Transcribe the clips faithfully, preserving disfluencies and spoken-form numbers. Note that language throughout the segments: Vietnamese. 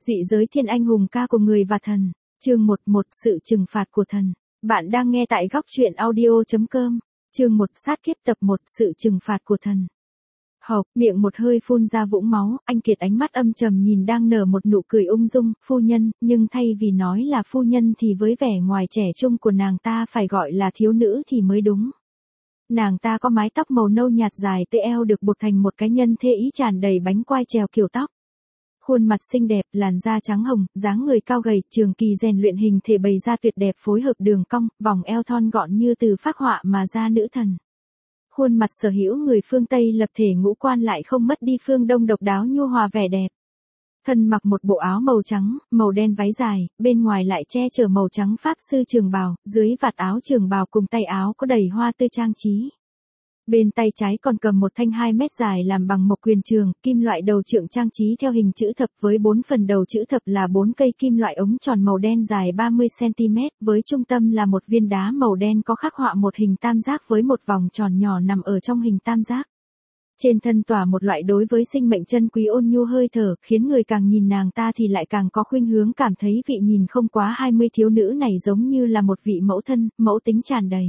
Dị giới thiên anh hùng ca của người và thần. Chương một một Sự trừng phạt của thần. Bạn đang nghe tại góc truyện audio chấm com. Chương một Sát kiếp tập một Sự trừng phạt của thần. Hộc, miệng một hơi phun ra vũng máu, anh Kiệt ánh mắt âm trầm nhìn đang nở một nụ cười ung dung, phu nhân, nhưng thay vì nói là phu nhân thì với vẻ ngoài trẻ trung của nàng ta phải gọi là thiếu nữ thì mới đúng. Nàng ta có mái tóc màu nâu nhạt dài tới eo được buộc thành một cái nhân thê ý tràn đầy bánh quai trèo kiểu tóc. Khuôn mặt xinh đẹp, làn da trắng hồng, dáng người cao gầy, trường kỳ rèn luyện hình thể bày ra tuyệt đẹp phối hợp đường cong, vòng eo thon gọn như từ phác họa mà ra nữ thần. Khuôn mặt sở hữu người phương Tây lập thể ngũ quan lại không mất đi phương Đông độc đáo nhu hòa vẻ đẹp. Thân mặc một bộ áo màu trắng, màu đen váy dài, bên ngoài lại che chở màu trắng pháp sư trường bào, dưới vạt áo trường bào cùng tay áo có đầy hoa tươi trang trí. Bên tay trái còn cầm một thanh hai mét dài làm bằng mộc quyền trường, kim loại đầu trượng trang trí theo hình chữ thập với bốn phần đầu chữ thập là bốn cây kim loại ống tròn màu đen dài ba mươi xăng-ti-mét, với trung tâm là một viên đá màu đen có khắc họa một hình tam giác với một vòng tròn nhỏ nằm ở trong hình tam giác. Trên thân tỏa một loại đối với sinh mệnh chân quý ôn nhu hơi thở, khiến người càng nhìn nàng ta thì lại càng có khuynh hướng cảm thấy vị nhìn không quá hai mươi thiếu nữ này giống như là một vị mẫu thân, mẫu tính tràn đầy.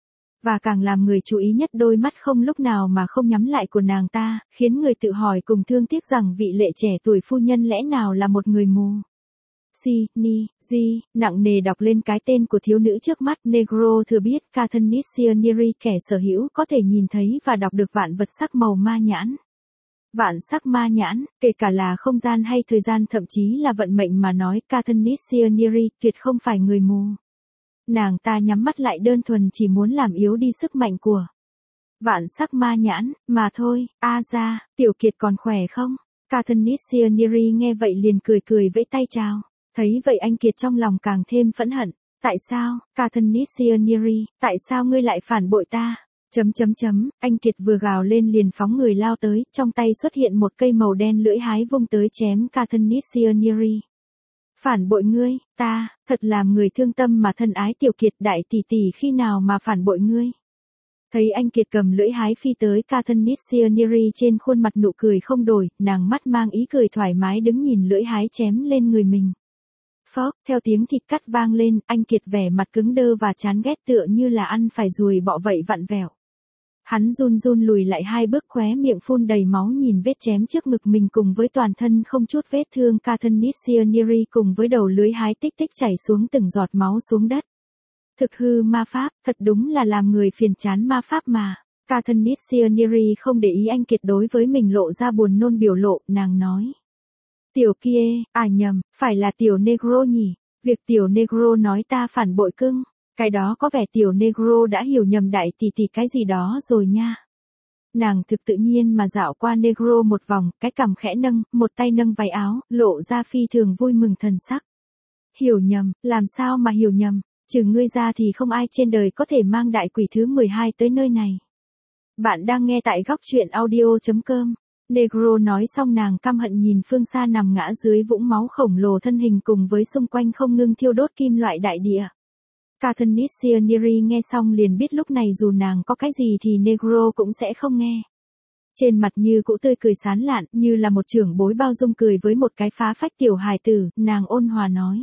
Và càng làm người chú ý nhất đôi mắt không lúc nào mà không nhắm lại của nàng ta, khiến người tự hỏi cùng thương tiếc rằng vị lệ trẻ tuổi phu nhân lẽ nào là một người mù. Si, Ni, Di, nặng nề đọc lên cái tên của thiếu nữ trước mắt. Negro thừa biết Katniss Neri kẻ sở hữu có thể nhìn thấy và đọc được vạn vật sắc màu ma nhãn. Vạn sắc ma nhãn, kể cả là không gian hay thời gian thậm chí là vận mệnh mà nói Katniss Neri tuyệt không phải người mù. Nàng ta nhắm mắt lại đơn thuần chỉ muốn làm yếu đi sức mạnh của vạn sắc ma nhãn, mà thôi. A ra, Tiểu Kiệt còn khỏe không? Katniss Neri nghe vậy liền cười cười vẫy tay chào. Thấy vậy anh Kiệt trong lòng càng thêm phẫn hận. Tại sao, Katniss Neri, tại sao ngươi lại phản bội ta? Chấm chấm chấm, anh Kiệt vừa gào lên liền phóng người lao tới, trong tay xuất hiện một cây màu đen lưỡi hái vung tới chém Katniss Neri. Phản bội ngươi, ta, thật làm người thương tâm mà thân ái Tiểu Kiệt đại tỷ tỷ khi nào mà phản bội ngươi. Thấy anh Kiệt cầm lưỡi hái phi tới Katniss Neri trên khuôn mặt nụ cười không đổi, nàng mắt mang ý cười thoải mái đứng nhìn lưỡi hái chém lên người mình. Phốc, theo tiếng thịt cắt vang lên, anh Kiệt vẻ mặt cứng đơ và chán ghét tựa như là ăn phải ruồi bọ vậy vặn vẹo. Hắn run run lùi lại hai bước khóe miệng phun đầy máu nhìn vết chém trước ngực mình cùng với toàn thân không chút vết thương Katniss Neri cùng với đầu lưới hái tích tích chảy xuống từng giọt máu xuống đất. Thực hư ma pháp, thật đúng là làm người phiền chán ma pháp mà. Katniss Neri không để ý anh Kiệt đối với mình lộ ra buồn nôn biểu lộ, nàng nói. Tiểu kia, à nhầm, phải là tiểu Negro nhỉ, việc tiểu Negro nói ta phản bội cưng. Cái đó có vẻ tiểu Negro đã hiểu nhầm đại tỷ tỷ cái gì đó rồi nha. Nàng thực tự nhiên mà dạo qua Negro một vòng, cái cằm khẽ nâng, một tay nâng váy áo, lộ ra phi thường vui mừng thần sắc. Hiểu nhầm, làm sao mà hiểu nhầm, trừ ngươi ra thì không ai trên đời có thể mang đại quỷ thứ mười hai tới nơi này. Bạn đang nghe tại góc truyện audio chấm com. Negro nói xong nàng căm hận nhìn phương xa nằm ngã dưới vũng máu khổng lồ thân hình cùng với xung quanh không ngưng thiêu đốt kim loại đại địa. Katniss Neri nghe xong liền biết lúc này dù nàng có cái gì thì Negro cũng sẽ không nghe. Trên mặt như cũ tươi cười sán lạn, như là một trưởng bối bao dung cười với một cái phá phách tiểu hài tử, nàng ôn hòa nói.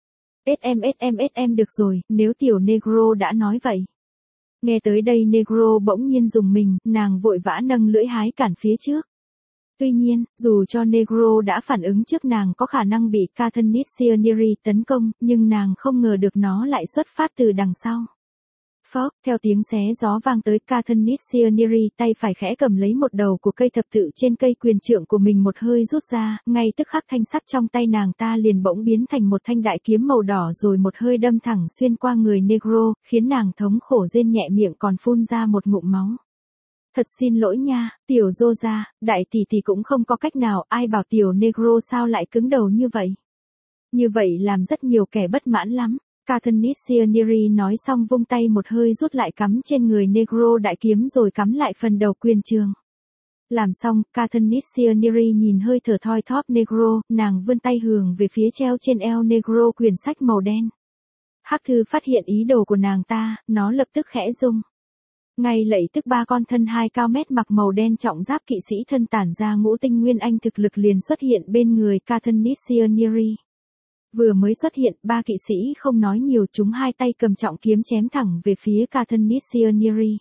Sm sm sm được rồi, nếu tiểu Negro đã nói vậy. Nghe tới đây Negro bỗng nhiên dùng mình, nàng vội vã nâng lưỡi hái cản phía trước. Tuy nhiên, dù cho Negro đã phản ứng trước nàng có khả năng bị Katniss Neri tấn công, nhưng nàng không ngờ được nó lại xuất phát từ đằng sau. Phốc, theo tiếng xé gió vang tới Katniss Neri tay phải khẽ cầm lấy một đầu của cây thập tự trên cây quyền trượng của mình một hơi rút ra, ngay tức khắc thanh sắt trong tay nàng ta liền bỗng biến thành một thanh đại kiếm màu đỏ rồi một hơi đâm thẳng xuyên qua người Negro, khiến nàng thống khổ rên nhẹ miệng còn phun ra một ngụm máu. Thật xin lỗi nha, tiểu Dô gia, đại tỷ tỷ cũng không có cách nào, ai bảo tiểu Negro sao lại cứng đầu như vậy. Như vậy làm rất nhiều kẻ bất mãn lắm. Katniss Neri nói xong vung tay một hơi rút lại cắm trên người Negro đại kiếm rồi cắm lại phần đầu quyền trường. Làm xong, Katniss Neri nhìn hơi thở thoi thóp Negro, nàng vươn tay hưởng về phía treo trên eo Negro quyển sách màu đen. Hắc Thư phát hiện ý đồ của nàng ta, nó lập tức khẽ rung. Ngay lẫy tức ba con thân hai cao mét mặc màu đen trọng giáp kỵ sĩ thân tản ra ngũ tinh nguyên anh thực lực liền xuất hiện bên người Katniss Neri. Vừa mới xuất hiện, ba kỵ sĩ không nói nhiều, chúng hai tay cầm trọng kiếm chém thẳng về phía Katniss Neri.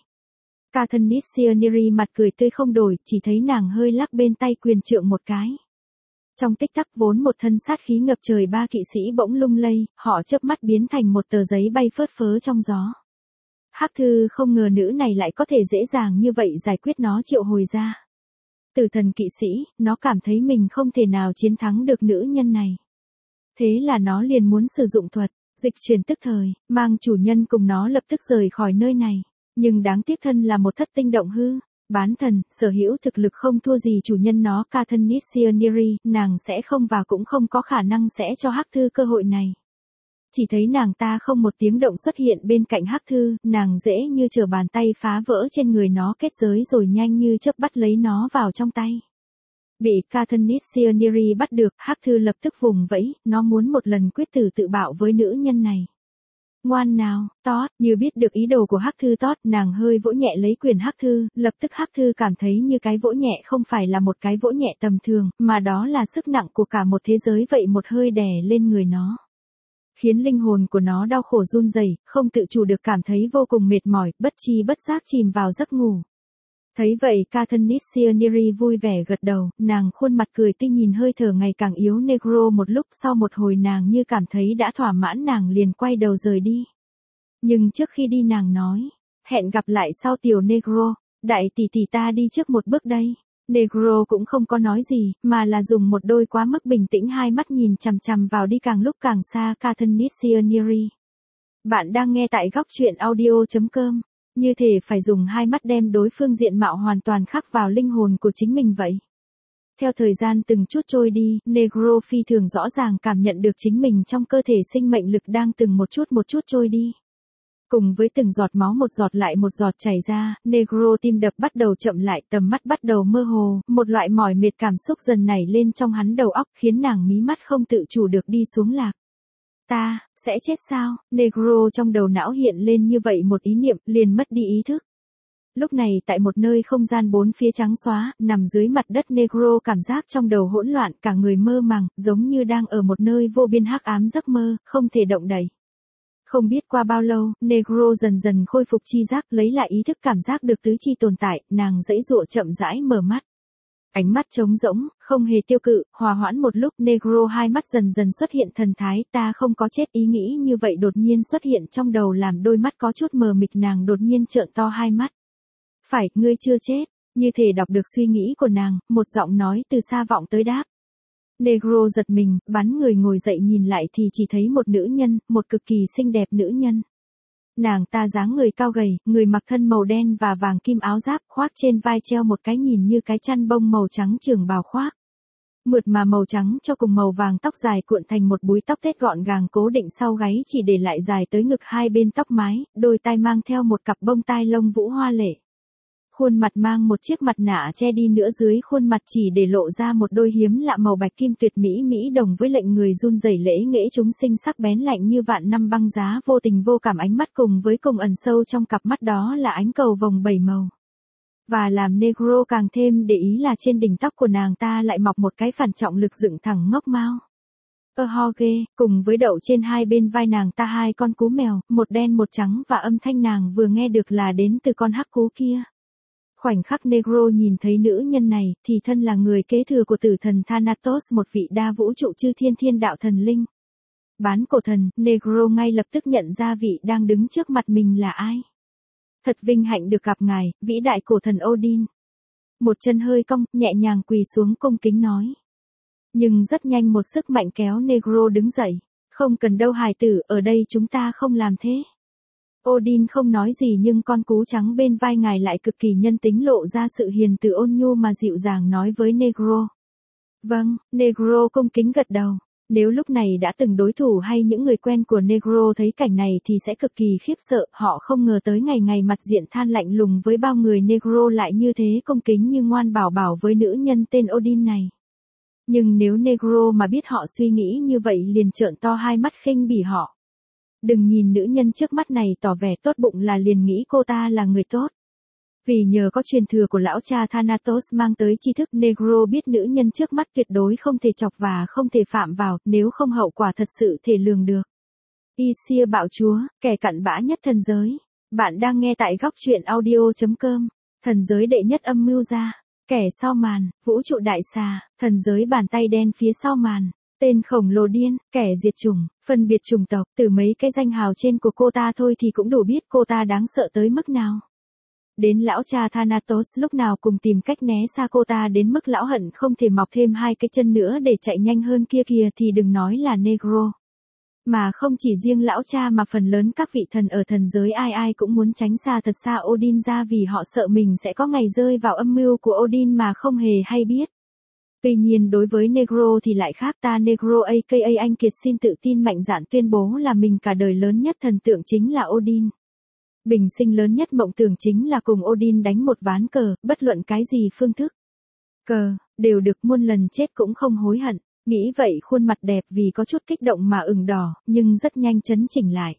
Katniss Neri mặt cười tươi không đổi, chỉ thấy nàng hơi lắc bên tay quyền trượng một cái. Trong tích tắc vốn một thân sát khí ngập trời ba kỵ sĩ bỗng lung lay, họ chớp mắt biến thành một tờ giấy bay phớt phớ trong gió. Hắc Thư không ngờ nữ này lại có thể dễ dàng như vậy giải quyết nó triệu hồi ra. Tử thần kỵ sĩ, nó cảm thấy mình không thể nào chiến thắng được nữ nhân này. Thế là nó liền muốn sử dụng thuật, dịch chuyển tức thời, mang chủ nhân cùng nó lập tức rời khỏi nơi này. Nhưng đáng tiếc thân là một thất tinh động hư, bán thần, sở hữu thực lực không thua gì chủ nhân nó Katniss Neri, nàng sẽ không và cũng không có khả năng sẽ cho Hắc Thư cơ hội này. Chỉ thấy nàng ta không một tiếng động xuất hiện bên cạnh Hắc Thư, nàng dễ như trở bàn tay phá vỡ trên người nó kết giới rồi nhanh như chớp bắt lấy nó vào trong tay. Bị Katniss Neri bắt được, Hắc Thư lập tức vùng vẫy, nó muốn một lần quyết tử tự bạo với nữ nhân này. Ngoan nào, Todd, như biết được ý đồ của Hắc Thư Todd, nàng hơi vỗ nhẹ lấy quyền Hắc Thư, lập tức Hắc Thư cảm thấy như cái vỗ nhẹ không phải là một cái vỗ nhẹ tầm thường, mà đó là sức nặng của cả một thế giới vậy, một hơi đè lên người nó. Khiến linh hồn của nó đau khổ run rẩy, không tự chủ được cảm thấy vô cùng mệt mỏi, bất chi bất giác chìm vào giấc ngủ. Thấy vậy Katniss Neri vui vẻ gật đầu, nàng khuôn mặt cười tươi nhìn hơi thở ngày càng yếu Negro một lúc, sau một hồi nàng như cảm thấy đã thỏa mãn, nàng liền quay đầu rời đi. Nhưng trước khi đi nàng nói, hẹn gặp lại sau tiểu Negro, đại tỷ tỷ ta đi trước một bước đây. Negro cũng không có nói gì, mà là dùng một đôi quá mức bình tĩnh hai mắt nhìn chằm chằm vào đi càng lúc càng xa Katniss Neri. Bạn đang nghe tại góc truyện audio chấm com. Như thể phải dùng hai mắt đem đối phương diện mạo hoàn toàn khắc vào linh hồn của chính mình vậy. Theo thời gian từng chút trôi đi, Negro phi thường rõ ràng cảm nhận được chính mình trong cơ thể sinh mệnh lực đang từng một chút một chút trôi đi. Cùng với từng giọt máu một giọt lại một giọt chảy ra, Negro tim đập bắt đầu chậm lại, tầm mắt bắt đầu mơ hồ, một loại mỏi mệt cảm xúc dần nảy lên trong hắn đầu óc, khiến nàng mí mắt không tự chủ được đi xuống lạc. Ta, sẽ chết sao? Negro trong đầu não hiện lên như vậy một ý niệm, liền mất đi ý thức. Lúc này tại một nơi không gian bốn phía trắng xóa, nằm dưới mặt đất Negro cảm giác trong đầu hỗn loạn, cả người mơ màng, giống như đang ở một nơi vô biên hắc ám giấc mơ, không thể động đậy. Không biết qua bao lâu, Negro dần dần khôi phục chi giác, lấy lại ý thức, cảm giác được tứ chi tồn tại, nàng giãy giụa chậm rãi mở mắt. Ánh mắt trống rỗng, không hề tiêu cự, hòa hoãn một lúc Negro hai mắt dần dần xuất hiện thần thái, ta không có chết, ý nghĩ như vậy đột nhiên xuất hiện trong đầu làm đôi mắt có chút mờ mịt, nàng đột nhiên trợn to hai mắt. Phải, ngươi chưa chết, như thể đọc được suy nghĩ của nàng, một giọng nói từ xa vọng tới đáp. Negro giật mình, bắn người ngồi dậy nhìn lại thì chỉ thấy một nữ nhân, một cực kỳ xinh đẹp nữ nhân. Nàng ta dáng người cao gầy, người mặc thân màu đen và vàng kim áo giáp, khoác trên vai treo một cái nhìn như cái chăn bông màu trắng trường bào khoác. Mượt mà màu trắng cho cùng màu vàng, tóc dài cuộn thành một búi tóc tết gọn gàng cố định sau gáy chỉ để lại dài tới ngực, hai bên tóc mái, đôi tai mang theo một cặp bông tai lông vũ hoa lệ. Khuôn mặt mang một chiếc mặt nạ che đi nữa, dưới khuôn mặt chỉ để lộ ra một đôi hiếm lạ màu bạch kim tuyệt mỹ mỹ đồng với lệnh người run rẩy lễ nghễ chúng sinh sắc bén lạnh như vạn năm băng giá, vô tình vô cảm, ánh mắt cùng với cùng ẩn sâu trong cặp mắt đó là ánh cầu vồng bảy màu. Và làm Negro càng thêm để ý là trên đỉnh tóc của nàng ta lại mọc một cái phản trọng lực dựng thẳng ngốc mao. Ơ ho ghê, cùng với đậu trên hai bên vai nàng ta hai con cú mèo, một đen một trắng, và âm thanh nàng vừa nghe được là đến từ con hắc cú kia. Khoảnh khắc Negro nhìn thấy nữ nhân này, thì thân là người kế thừa của tử thần Thanatos, một vị đa vũ trụ chư thiên thiên đạo thần linh. Bán cổ thần, Negro ngay lập tức nhận ra vị đang đứng trước mặt mình là ai. Thật vinh hạnh được gặp ngài, vĩ đại cổ thần Odin. Một chân hơi cong, nhẹ nhàng quỳ xuống cung kính nói. Nhưng rất nhanh một sức mạnh kéo Negro đứng dậy. Không cần đâu hài tử, ở đây chúng ta không làm thế. Odin không nói gì nhưng con cú trắng bên vai ngài lại cực kỳ nhân tính, lộ ra sự hiền từ ôn nhu mà dịu dàng nói với Negro. Vâng, Negro cung kính gật đầu. Nếu lúc này đã từng đối thủ hay những người quen của Negro thấy cảnh này thì sẽ cực kỳ khiếp sợ, họ không ngờ tới ngày ngày mặt diện than lạnh lùng với bao người Negro lại như thế cung kính như ngoan bảo bảo với nữ nhân tên Odin này. Nhưng nếu Negro mà biết họ suy nghĩ như vậy liền trợn to hai mắt khinh bỉ họ. Đừng nhìn nữ nhân trước mắt này tỏ vẻ tốt bụng là liền nghĩ cô ta là người tốt. Vì nhờ có truyền thừa của lão cha Thanatos mang tới tri thức, Negro biết nữ nhân trước mắt tuyệt đối không thể chọc và không thể phạm vào, nếu không hậu quả thật sự thể lường được. Isia bạo chúa, kẻ cặn bã nhất thần giới. Bạn đang nghe tại góc truyện audio chấm com. Thần giới đệ nhất âm mưu gia, kẻ sau màn, vũ trụ đại xà, thần giới bàn tay đen phía sau màn. Tên khổng lồ điên, kẻ diệt chủng, phân biệt chủng tộc, từ mấy cái danh hào trên của cô ta thôi thì cũng đủ biết cô ta đáng sợ tới mức nào. Đến lão cha Thanatos lúc nào cùng tìm cách né xa cô ta đến mức lão hận không thể mọc thêm hai cái chân nữa để chạy nhanh hơn kia kìa thì đừng nói là Negro. Mà không chỉ riêng lão cha mà phần lớn các vị thần ở thần giới ai ai cũng muốn tránh xa thật xa Odin ra vì họ sợ mình sẽ có ngày rơi vào âm mưu của Odin mà không hề hay biết. Tuy nhiên đối với Negro thì lại khác, ta Negro aka anh Kiệt xin tự tin mạnh dạn tuyên bố là mình cả đời lớn nhất thần tượng chính là Odin. Bình sinh lớn nhất mộng tưởng chính là cùng Odin đánh một ván cờ, bất luận cái gì phương thức. Cờ, đều được muôn lần chết cũng không hối hận. Nghĩ vậy khuôn mặt đẹp vì có chút kích động mà ửng đỏ, nhưng rất nhanh chấn chỉnh lại.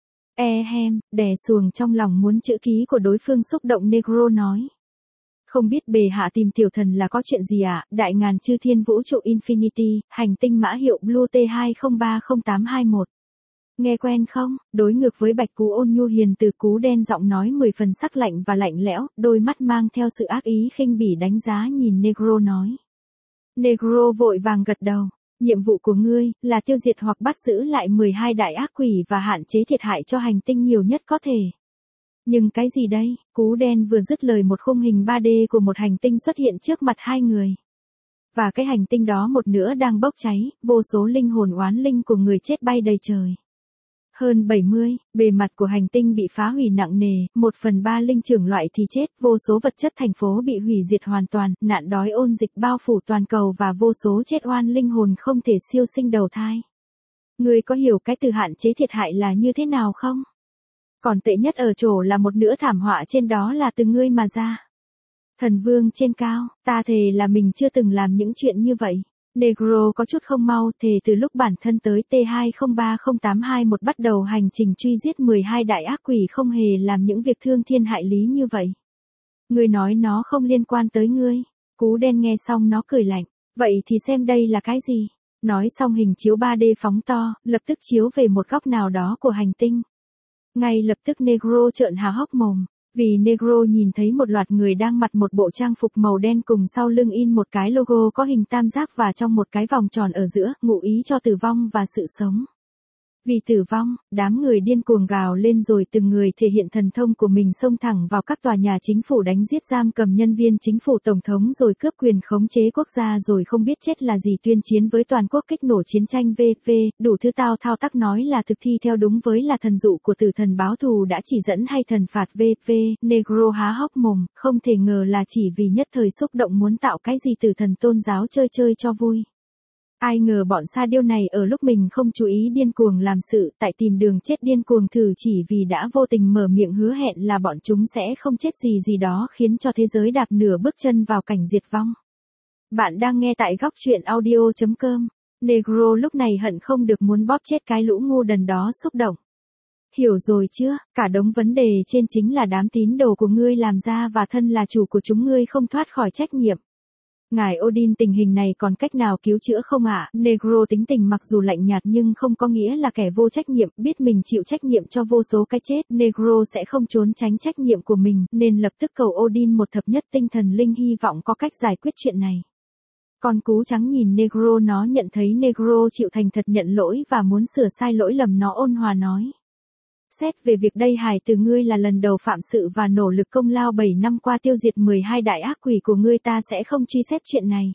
Ehem, đè xuồng trong lòng muốn chữ ký của đối phương xúc động Negro nói. Không biết bề hạ tìm tiểu thần là có chuyện gì ạ, à? Đại ngàn chư thiên vũ trụ Infinity, hành tinh mã hiệu Blue T hai không ba không tám hai một. Nghe quen không? Đối ngược với bạch cú ôn nhu hiền từ, cú đen giọng nói mười phần sắc lạnh và lạnh lẽo, đôi mắt mang theo sự ác ý khinh bỉ đánh giá nhìn Negro nói. Negro vội vàng gật đầu. Nhiệm vụ của ngươi là tiêu diệt hoặc bắt giữ lại mười hai đại ác quỷ và hạn chế thiệt hại cho hành tinh nhiều nhất có thể. Nhưng cái gì đây? Cú đen vừa dứt lời một khung hình ba D của một hành tinh xuất hiện trước mặt hai người. Và cái hành tinh đó một nửa đang bốc cháy, vô số linh hồn oán linh của người chết bay đầy trời. Hơn bảy mươi, bề mặt của hành tinh bị phá hủy nặng nề, một phần ba linh trưởng loại thì chết, vô số vật chất thành phố bị hủy diệt hoàn toàn, nạn đói ôn dịch bao phủ toàn cầu và vô số chết oan linh hồn không thể siêu sinh đầu thai. Ngươi có hiểu cái từ hạn chế thiệt hại là như thế nào không? Còn tệ nhất ở chỗ là một nửa thảm họa trên đó là từ ngươi mà ra. Thần vương trên cao, ta thề là mình chưa từng làm những chuyện như vậy. Negro có chút không mau, thề từ lúc bản thân tới T hai không ba không tám hai một bắt đầu hành trình truy giết mười hai đại ác quỷ không hề làm những việc thương thiên hại lý như vậy. Ngươi nói nó không liên quan tới ngươi. Cú đen nghe xong nó cười lạnh. Vậy thì xem đây là cái gì? Nói xong hình chiếu ba D phóng to, lập tức chiếu về một góc nào đó của hành tinh. Ngay lập tức Negro trợn há hốc mồm. Vì Negro nhìn thấy một loạt người đang mặc một bộ trang phục màu đen cùng sau lưng in một cái logo có hình tam giác và trong một cái vòng tròn ở giữa, ngụ ý cho tử vong và sự sống. Vì tử vong, đám người điên cuồng gào lên rồi từng người thể hiện thần thông của mình xông thẳng vào các tòa nhà chính phủ đánh giết giam cầm nhân viên chính phủ tổng thống rồi cướp quyền khống chế quốc gia rồi không biết chết là gì tuyên chiến với toàn quốc kích nổ chiến tranh vê vê, đủ thứ tao thao tác nói là thực thi theo đúng với là thần dụ của tử thần báo thù đã chỉ dẫn hay thần phạt vê vê, Negro há hốc mồm, không thể ngờ là chỉ vì nhất thời xúc động muốn tạo cái gì tử thần tôn giáo chơi chơi cho vui. Ai ngờ bọn sa điêu này ở lúc mình không chú ý điên cuồng làm sự, tại tìm đường chết điên cuồng thử chỉ vì đã vô tình mở miệng hứa hẹn là bọn chúng sẽ không chết gì gì đó khiến cho thế giới đạp nửa bước chân vào cảnh diệt vong. Bạn đang nghe tại góc truyện audio chấm com. Negro lúc này hận không được muốn bóp chết cái lũ ngu đần đó xúc động. Hiểu rồi chưa, cả đống vấn đề trên chính là đám tín đồ của ngươi làm ra và thân là chủ của chúng ngươi không thoát khỏi trách nhiệm. Ngài Odin tình hình này còn cách nào cứu chữa không ạ? À? Negro tính tình mặc dù lạnh nhạt nhưng không có nghĩa là kẻ vô trách nhiệm, biết mình chịu trách nhiệm cho vô số cái chết, Negro sẽ không trốn tránh trách nhiệm của mình, nên lập tức cầu Odin một thập nhất tinh thần linh hy vọng có cách giải quyết chuyện này. Con cú trắng nhìn Negro, nó nhận thấy Negro chịu thành thật nhận lỗi và muốn sửa sai lỗi lầm, nó ôn hòa nói. Xét về việc đây hài từ ngươi là lần đầu phạm sự và nỗ lực công lao bảy năm qua tiêu diệt mười hai đại ác quỷ của ngươi, ta sẽ không truy xét chuyện này.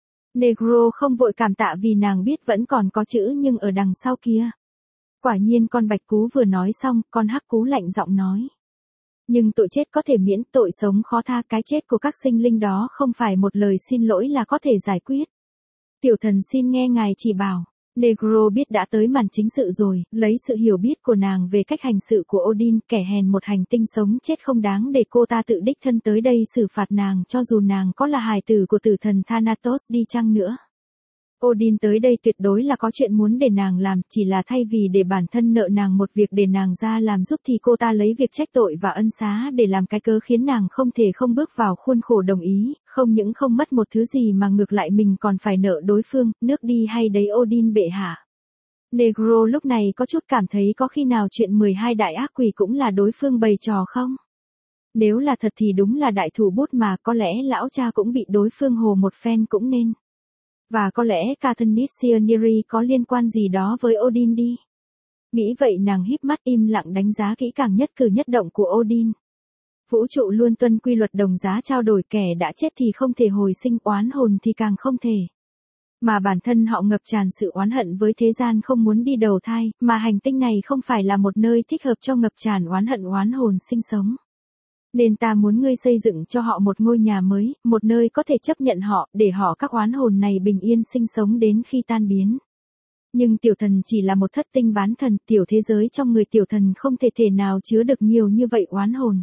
Negro không vội cảm tạ vì nàng biết vẫn còn có chữ nhưng ở đằng sau kia. Quả nhiên con bạch cú vừa nói xong, con hắc cú lạnh giọng nói. Nhưng tội chết có thể miễn, tội sống khó tha, cái chết của các sinh linh đó không phải một lời xin lỗi là có thể giải quyết. Tiểu thần xin nghe ngài chỉ bảo. Negro biết đã tới màn chính sự rồi, lấy sự hiểu biết của nàng về cách hành sự của Odin, kẻ hèn một hành tinh sống chết không đáng để cô ta tự đích thân tới đây xử phạt nàng cho dù nàng có là hài tử của tử thần Thanatos đi chăng nữa. Odin tới đây tuyệt đối là có chuyện muốn để nàng làm, chỉ là thay vì để bản thân nợ nàng một việc để nàng ra làm giúp thì cô ta lấy việc trách tội và ân xá để làm cái cớ khiến nàng không thể không bước vào khuôn khổ đồng ý, không những không mất một thứ gì mà ngược lại mình còn phải nợ đối phương, nước đi hay đấy Odin bệ hạ. Negro lúc này có chút cảm thấy có khi nào chuyện mười hai đại ác quỷ cũng là đối phương bày trò không? Nếu là thật thì đúng là đại thủ bút mà có lẽ lão cha cũng bị đối phương hồ một phen cũng nên. Và có lẽ Katniss Sieniri có liên quan gì đó với Odin đi. Nghĩ vậy nàng híp mắt im lặng đánh giá kỹ càng nhất cử nhất động của Odin. Vũ trụ luôn tuân quy luật đồng giá trao đổi, kẻ đã chết thì không thể hồi sinh, oán hồn thì càng không thể. Mà bản thân họ ngập tràn sự oán hận với thế gian không muốn đi đầu thai, mà hành tinh này không phải là một nơi thích hợp cho ngập tràn oán hận oán hồn sinh sống. Nên ta muốn ngươi xây dựng cho họ một ngôi nhà mới, một nơi có thể chấp nhận họ, để họ các oán hồn này bình yên sinh sống đến khi tan biến. Nhưng tiểu thần chỉ là một thất tinh bán thần, tiểu thế giới trong người tiểu thần không thể thể nào chứa được nhiều như vậy oán hồn.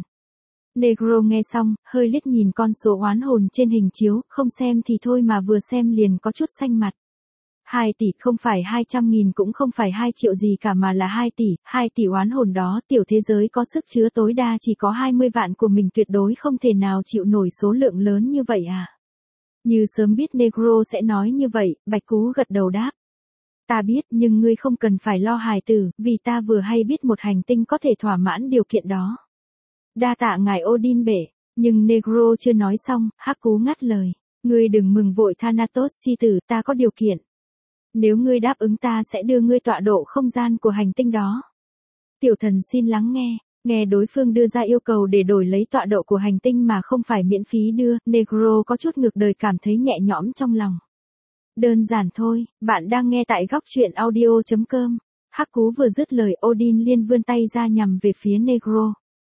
Negro nghe xong, hơi liếc nhìn con số oán hồn trên hình chiếu, không xem thì thôi mà vừa xem liền có chút xanh mặt. hai tỷ không phải hai trăm nghìn cũng không phải hai triệu gì cả mà là hai tỷ, hai tỷ oán hồn đó, tiểu thế giới có sức chứa tối đa chỉ có hai mươi vạn của mình, tuyệt đối không thể nào chịu nổi số lượng lớn như vậy à. Như sớm biết Negro sẽ nói như vậy, Bạch Cú gật đầu đáp. Ta biết, nhưng ngươi không cần phải lo hài tử, vì ta vừa hay biết một hành tinh có thể thỏa mãn điều kiện đó. Đa tạ ngài Odin bệ, nhưng Negro chưa nói xong, Hắc Cú ngắt lời. Ngươi đừng mừng vội Thanatos chi tử, ta có điều kiện. Nếu ngươi đáp ứng ta sẽ đưa ngươi tọa độ không gian của hành tinh đó. Tiểu thần xin lắng nghe, nghe đối phương đưa ra yêu cầu để đổi lấy tọa độ của hành tinh mà không phải miễn phí đưa, Negro có chút ngược đời cảm thấy nhẹ nhõm trong lòng. Đơn giản thôi, bạn đang nghe tại góc truyện audio chấm com. Hắc Cú vừa dứt lời Odin liền vươn tay ra nhằm về phía Negro.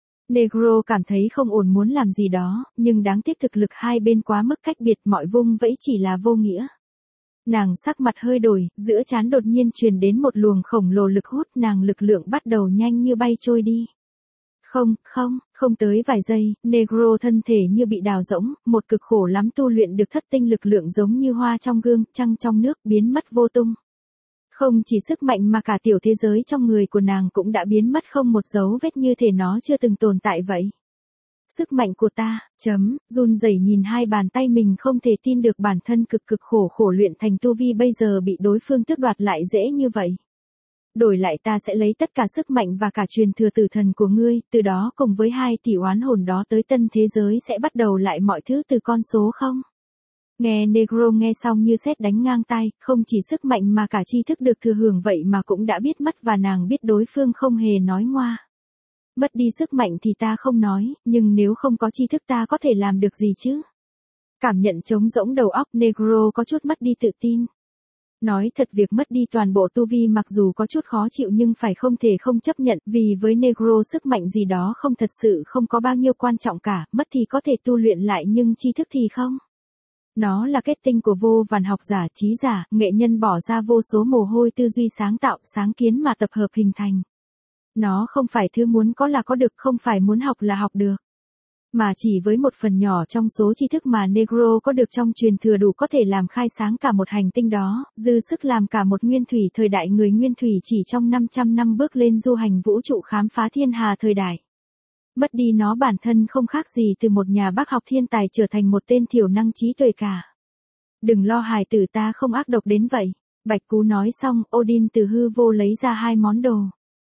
Negro cảm thấy không ổn muốn làm gì đó, nhưng đáng tiếc thực lực hai bên quá mức cách biệt, mọi vung vẫy chỉ là vô nghĩa. Nàng sắc mặt hơi đổi, giữa trán đột nhiên truyền đến một luồng khổng lồ lực hút, nàng lực lượng bắt đầu nhanh như bay trôi đi. Không, không, không tới vài giây, Negro thân thể như bị đào rỗng, một cực khổ lắm tu luyện được thất tinh lực lượng giống như hoa trong gương, trăng trong nước biến mất vô tung. Không chỉ sức mạnh mà cả tiểu thế giới trong người của nàng cũng đã biến mất không một dấu vết, như thể nó chưa từng tồn tại vậy. Sức mạnh của ta, chấm, run rẩy nhìn hai bàn tay mình không thể tin được bản thân cực cực khổ khổ luyện thành tu vi bây giờ bị đối phương tước đoạt lại dễ như vậy. Đổi lại ta sẽ lấy tất cả sức mạnh và cả truyền thừa tử thần của ngươi, từ đó cùng với hai tỷ oán hồn đó tới tân thế giới sẽ bắt đầu lại mọi thứ từ con số không. Nghe Negro nghe xong như sét đánh ngang tai, không chỉ sức mạnh mà cả tri thức được thừa hưởng vậy mà cũng đã biết mất, và nàng biết đối phương không hề nói ngoa. Mất đi sức mạnh thì ta không nói, nhưng nếu không có tri thức ta có thể làm được gì chứ? Cảm nhận trống rỗng đầu óc, Negro có chút mất đi tự tin. Nói thật, việc mất đi toàn bộ tu vi mặc dù có chút khó chịu nhưng phải không thể không chấp nhận, vì với Negro sức mạnh gì đó không thật sự không có bao nhiêu quan trọng cả, mất thì có thể tu luyện lại nhưng tri thức thì không. Nó là kết tinh của vô vàn học giả, trí giả, nghệ nhân bỏ ra vô số mồ hôi tư duy sáng tạo, sáng kiến mà tập hợp hình thành. Nó không phải thứ muốn có là có được, không phải muốn học là học được. Mà chỉ với một phần nhỏ trong số tri thức mà Negro có được trong truyền thừa đủ có thể làm khai sáng cả một hành tinh đó, dư sức làm cả một nguyên thủy thời đại người nguyên thủy chỉ trong năm trăm năm bước lên du hành vũ trụ khám phá thiên hà thời đại. Mất đi nó bản thân không khác gì từ một nhà bác học thiên tài trở thành một tên thiểu năng trí tuệ cả. Đừng lo hài tử, ta không ác độc đến vậy. Bạch Cú nói xong, Odin từ hư vô lấy ra hai món đồ.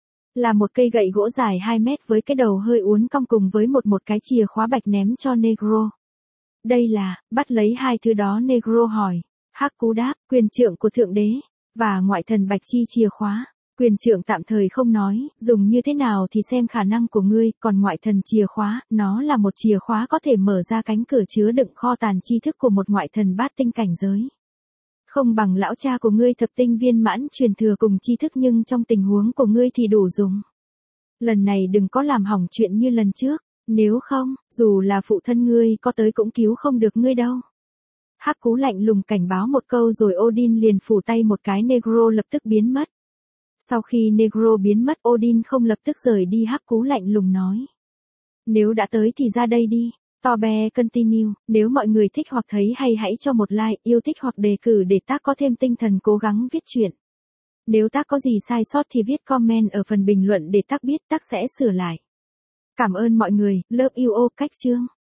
Là một cây gậy gỗ dài hai mét với cái đầu hơi uốn cong cùng với một một cái chìa khóa bạch ném cho Negro. Đây là, bắt lấy hai thứ đó Negro hỏi. Hắc Cú đáp, quyền trượng của Thượng Đế, và ngoại thần Bạch Chi chìa khóa. Quyền trượng tạm thời không nói, dùng như thế nào thì xem khả năng của ngươi, còn ngoại thần chìa khóa, nó là một chìa khóa có thể mở ra cánh cửa chứa đựng kho tàng tri thức của một ngoại thần bát tinh cảnh giới. Không bằng lão cha của ngươi thập tinh viên mãn truyền thừa cùng tri thức, nhưng trong tình huống của ngươi thì đủ dùng. Lần này đừng có làm hỏng chuyện như lần trước, nếu không, dù là phụ thân ngươi có tới cũng cứu không được ngươi đâu. Hắc Cú lạnh lùng cảnh báo một câu rồi Odin liền phủ tay một cái, Negro lập tức biến mất. Sau khi Negro biến mất, Odin không lập tức rời đi, Hắc Cú lạnh lùng nói. Nếu đã tới thì ra đây đi. Tobe continue, nếu mọi người thích hoặc thấy hay hãy cho một like, yêu thích hoặc đề cử để tác có thêm tinh thần cố gắng viết chuyện. Nếu tác có gì sai sót thì viết comment ở phần bình luận để tác biết, tác sẽ sửa lại. Cảm ơn mọi người, love you all, cách chương.